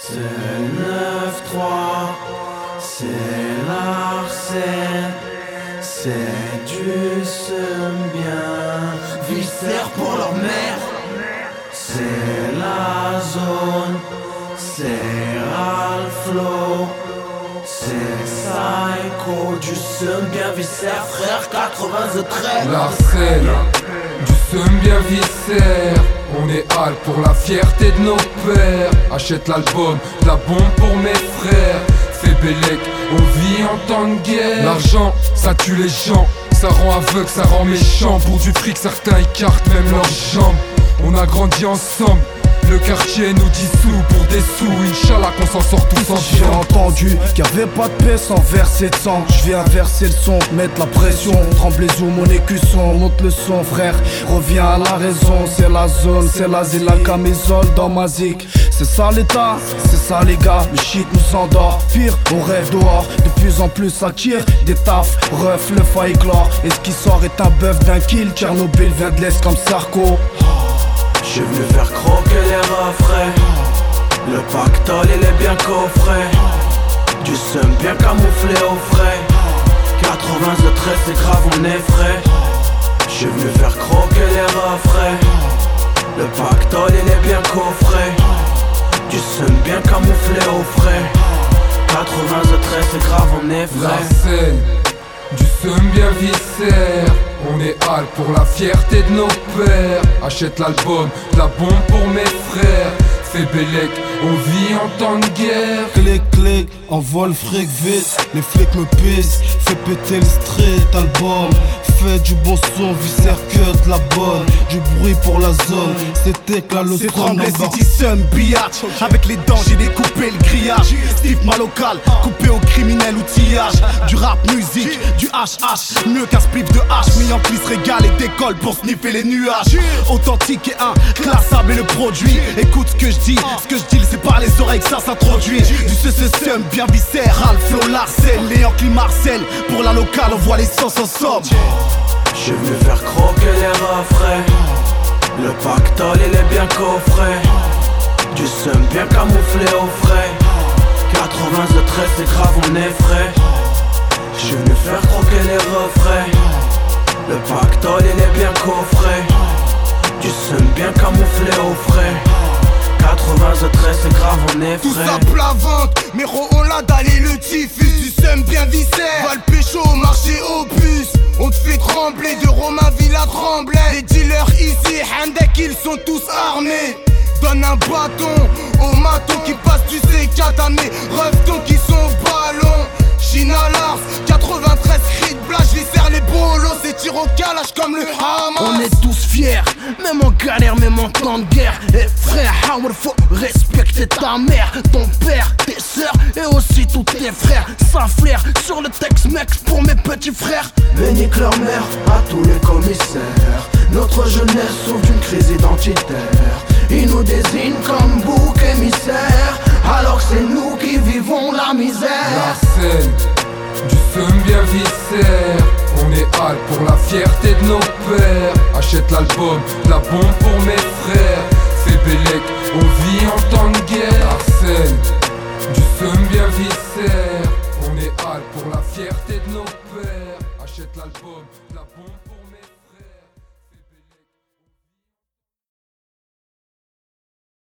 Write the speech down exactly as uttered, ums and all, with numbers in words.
C'est neuf trois, c'est l'Arsène, c'est du seum bien viscère pour leur mère. C'est la zone, c'est Ralflo, c'est Psycho, du seum bien viscère, frère quatre-vingt-treize. L'Arsène, du seum bien viscère. On est hal pour la fierté de nos pères. Achète l'album, la bombe pour mes frères. Fais Bélec, on vit en temps de guerre. L'argent, ça tue les gens, ça rend aveugle, ça rend méchant. Pour du fric, certains écartent même leurs jambes. On a grandi ensemble, le quartier nous dissout pour des sous. Inch'Allah qu'on s'en sort tous ensemble. J'ai entendu qu'il n'y avait pas de paix sans verser de sang. Je viens verser le son, mettre la pression. Trembler sous mon écusson, monte le son frère. Reviens à la raison, c'est la zone, c'est l'asile, la camisole dans ma zik. C'est ça l'état, c'est ça les gars, le shit nous endort. Pire, on rêve dehors, de plus en plus ça tire. Des tafs, ref, le fa éclore. Et ce qui sort est un bœuf d'un kill. Tchernobyl vient de l'Est comme Sarko. J'suis venu faire croquer les refrains. Le pactole il est bien coffré. Du seum bien camouflé au frais. quatre-vingt-treize c'est grave on est frais. J'suis venu faire croquer les refrains. Le pactole il est bien coffré. Du seum bien camouflé au frais. quatre-vingt-treize c'est grave on est frais. L'Arsène, du seum bien viscère. On est hal pour la fierté de nos pères. Achète l'album, la bombe pour mes frères. Fais Bélec, on vit en temps de guerre. Clic clic, envoie le fric vite. Les flics me pissent, fais péter le street album. Fais du bon son, viscère cut la bonne. Du bruit pour la zone, c'était que la leçon. C'est tremblé, City Sun, biatch. Avec les dents j'ai découpé le grillage. Steve ma local, coupé au criminel outillage. Du rap musique, du H H. Mieux qu'un spliff de H, mis en qui se régale et décolle pour sniffer les nuages. Authentique et inclassable est le produit. Écoute ce que je dis, ce que je dis c'est par les oreilles que ça s'introduit. Du C C C M bien viscéral, Flo Larcène, Léon qui Marcel. Pour la locale on voit les sens ensemble. J'suis venu faire croquer les refrains. Le pactole il est bien coffré. Du seum bien camouflé au frais. quatre-vingt-treize c'est grave on est frais. J'suis venu faire croquer les refrains. Le pactole il est bien coffré. Du seum bien camouflé au frais. quatre-vingt-treize c'est grave on est Tout frais. ça plat vente, Méro on l'a dalé le diffuse. Du seum bien viscère, va le pécho au marché au bus. On te fait trembler de Romain Villa Tremblay. Les dealers ici, Handek ils sont tous armés. Donne un bâton aux matons qui passent du C quatre à mes reftons qui sont au ballon. China Lars, quatre-vingt-treize cris de blage, les serre les bolos, c'est tir au calage comme le Hamas. On est tous fiers, même en galère, même en temps de guerre. Et frère, Howard, faut respecter ta mère, ton père, tes sœurs et aussi tous tes frères. Ça flaire sur le texte, mec, pour mes petits frères. Bénique leur mère à tous les commissaires. Notre jeunesse souffre d'une crise identitaire. Ils nous désignent comme bouc émissaire, alors que c'est nous qui vivons la misère. L'Arsène, du seum bien viscère. On est hal pour la fierté de nos pères. Achète l'album, la bombe pour mes frères. Fais Bélec,